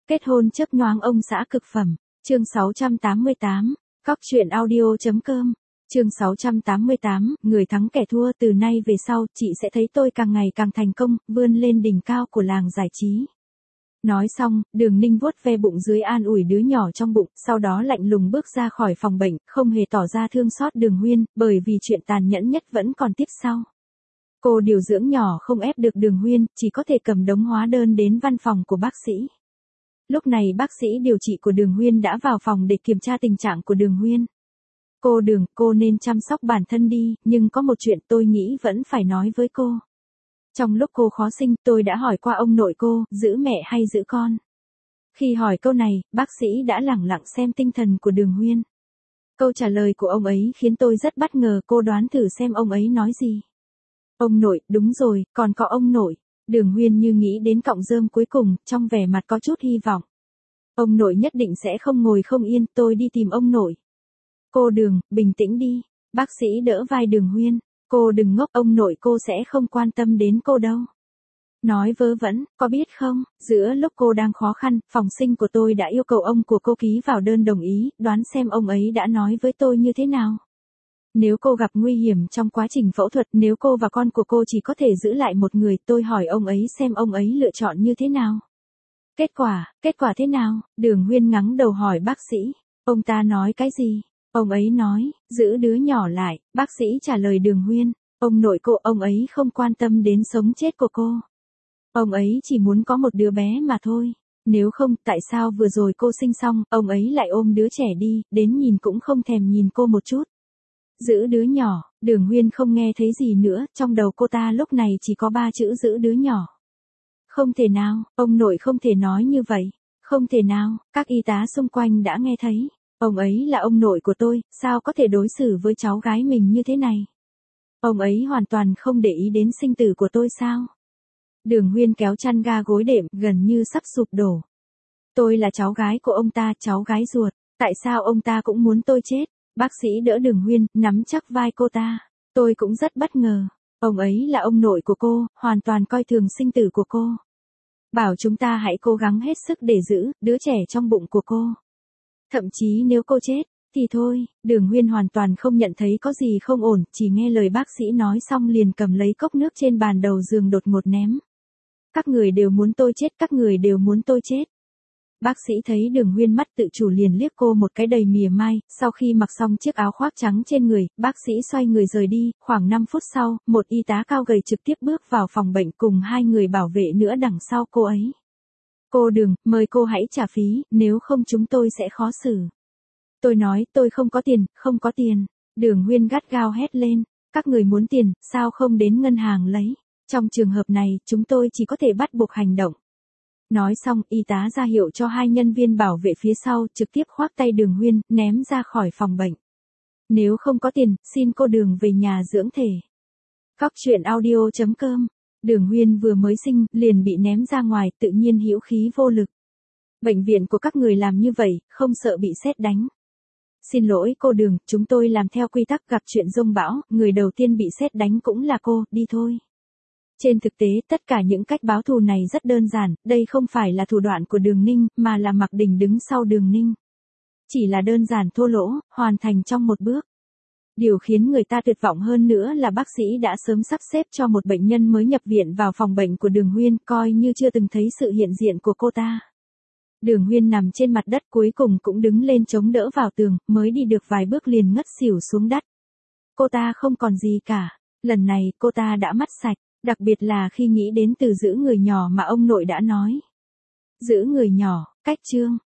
Kết hôn chớp nhoáng ông xã cực phẩm. Chương 688. Cóc truyện audio.com. Chương 688, người thắng kẻ thua. Từ nay về sau, chị sẽ thấy tôi càng ngày càng thành công, vươn lên đỉnh cao của làng giải trí. Nói xong, Đường Ninh vuốt ve bụng dưới an ủi đứa nhỏ trong bụng, sau đó lạnh lùng bước ra khỏi phòng bệnh, không hề tỏ ra thương xót Đường Huyên, bởi vì chuyện tàn nhẫn nhất vẫn còn tiếp sau. Cô điều dưỡng nhỏ không ép được Đường Huyên, chỉ có thể cầm đống hóa đơn đến văn phòng của bác sĩ. Lúc này bác sĩ điều trị của Đường Huyên đã vào phòng để kiểm tra tình trạng của Đường Huyên. Cô Đường, cô nên chăm sóc bản thân đi, nhưng có một chuyện tôi nghĩ vẫn phải nói với cô. Trong lúc cô khó sinh, tôi đã hỏi qua ông nội cô, giữ mẹ hay giữ con. Khi hỏi câu này, bác sĩ đã lẳng lặng xem tinh thần của Đường Huyên. Câu trả lời của ông ấy khiến tôi rất bất ngờ, cô đoán thử xem ông ấy nói gì. Ông nội, đúng rồi, còn có ông nội. Đường Huyên như nghĩ đến cọng rơm cuối cùng, trong vẻ mặt có chút hy vọng. Ông nội nhất định sẽ không ngồi không yên, tôi đi tìm ông nội. Cô Đường, bình tĩnh đi. Bác sĩ đỡ vai Đường Huyên. Cô đừng ngốc, ông nội cô sẽ không quan tâm đến cô đâu. Nói vớ vẩn, có biết không, giữa lúc cô đang khó khăn, phòng sinh của tôi đã yêu cầu ông của cô ký vào đơn đồng ý, đoán xem ông ấy đã nói với tôi như thế nào. Nếu cô gặp nguy hiểm trong quá trình phẫu thuật, nếu cô và con của cô chỉ có thể giữ lại một người, tôi hỏi ông ấy xem ông ấy lựa chọn như thế nào. Kết quả thế nào? Đường Huyên ngắng đầu hỏi bác sĩ. Ông ta nói cái gì? Ông ấy nói, giữ đứa nhỏ lại, bác sĩ trả lời Đường Huyên. Ông nội cô, ông ấy không quan tâm đến sống chết của cô. Ông ấy chỉ muốn có một đứa bé mà thôi. Nếu không, tại sao vừa rồi cô sinh xong, ông ấy lại ôm đứa trẻ đi, đến nhìn cũng không thèm nhìn cô một chút. Giữ đứa nhỏ, Đường Huyên không nghe thấy gì nữa, trong đầu cô ta lúc này chỉ có 3 chữ giữ đứa nhỏ. Không thể nào, ông nội không thể nói như vậy. Không thể nào, các y tá xung quanh đã nghe thấy. Ông ấy là ông nội của tôi, sao có thể đối xử với cháu gái mình như thế này? Ông ấy hoàn toàn không để ý đến sinh tử của tôi sao? Đường Huyên kéo chăn ga gối đệm, gần như sắp sụp đổ. Tôi là cháu gái của ông ta, cháu gái ruột. Tại sao ông ta cũng muốn tôi chết? Bác sĩ đỡ Đường Huyên, nắm chắc vai cô ta. Tôi cũng rất bất ngờ. Ông ấy là ông nội của cô, hoàn toàn coi thường sinh tử của cô. Bảo chúng ta hãy cố gắng hết sức để giữ đứa trẻ trong bụng của cô. Thậm chí nếu cô chết, thì thôi. Đường Huyên hoàn toàn không nhận thấy có gì không ổn, chỉ nghe lời bác sĩ nói xong liền cầm lấy cốc nước trên bàn đầu giường đột ngột ném. Các người đều muốn tôi chết, các người đều muốn tôi chết. Bác sĩ thấy Đường Huyên mắt tự chủ liền liếc cô một cái đầy mỉa mai, sau khi mặc xong chiếc áo khoác trắng trên người, bác sĩ xoay người rời đi, khoảng 5 phút sau, một y tá cao gầy trực tiếp bước vào phòng bệnh cùng 2 người bảo vệ nữa đằng sau cô ấy. Cô Đường, mời cô hãy trả phí, nếu không chúng tôi sẽ khó xử. Tôi nói, tôi không có tiền, không có tiền. Đường Huyên gắt gao hét lên, các người muốn tiền, sao không đến ngân hàng lấy. Trong trường hợp này, chúng tôi chỉ có thể bắt buộc hành động. Nói xong, y tá ra hiệu cho 2 nhân viên bảo vệ phía sau, trực tiếp khoác tay Đường Huyên, ném ra khỏi phòng bệnh. Nếu không có tiền, xin cô Đường về nhà dưỡng thể. Cóc truyện audio.com. Đường Huyên vừa mới sinh, liền bị ném ra ngoài, tự nhiên hữu khí vô lực. Bệnh viện của các người làm như vậy, không sợ bị sét đánh. Xin lỗi cô Đường, chúng tôi làm theo quy tắc, gặp chuyện dông bão, người đầu tiên bị sét đánh cũng là cô, đi thôi. Trên thực tế, tất cả những cách báo thù này rất đơn giản, đây không phải là thủ đoạn của Đường Ninh, mà là Mạc Đình đứng sau Đường Ninh. Chỉ là đơn giản thô lỗ, hoàn thành trong một bước. Điều khiến người ta tuyệt vọng hơn nữa là bác sĩ đã sớm sắp xếp cho một bệnh nhân mới nhập viện vào phòng bệnh của Đường Huyên, coi như chưa từng thấy sự hiện diện của cô ta. Đường Huyên nằm trên mặt đất cuối cùng cũng đứng lên chống đỡ vào tường, mới đi được vài bước liền ngất xỉu xuống đất. Cô ta không còn gì cả. Lần này, cô ta đã mất sạch, đặc biệt là khi nghĩ đến từ giữ người nhỏ mà ông nội đã nói. Giữ người nhỏ, cách chương.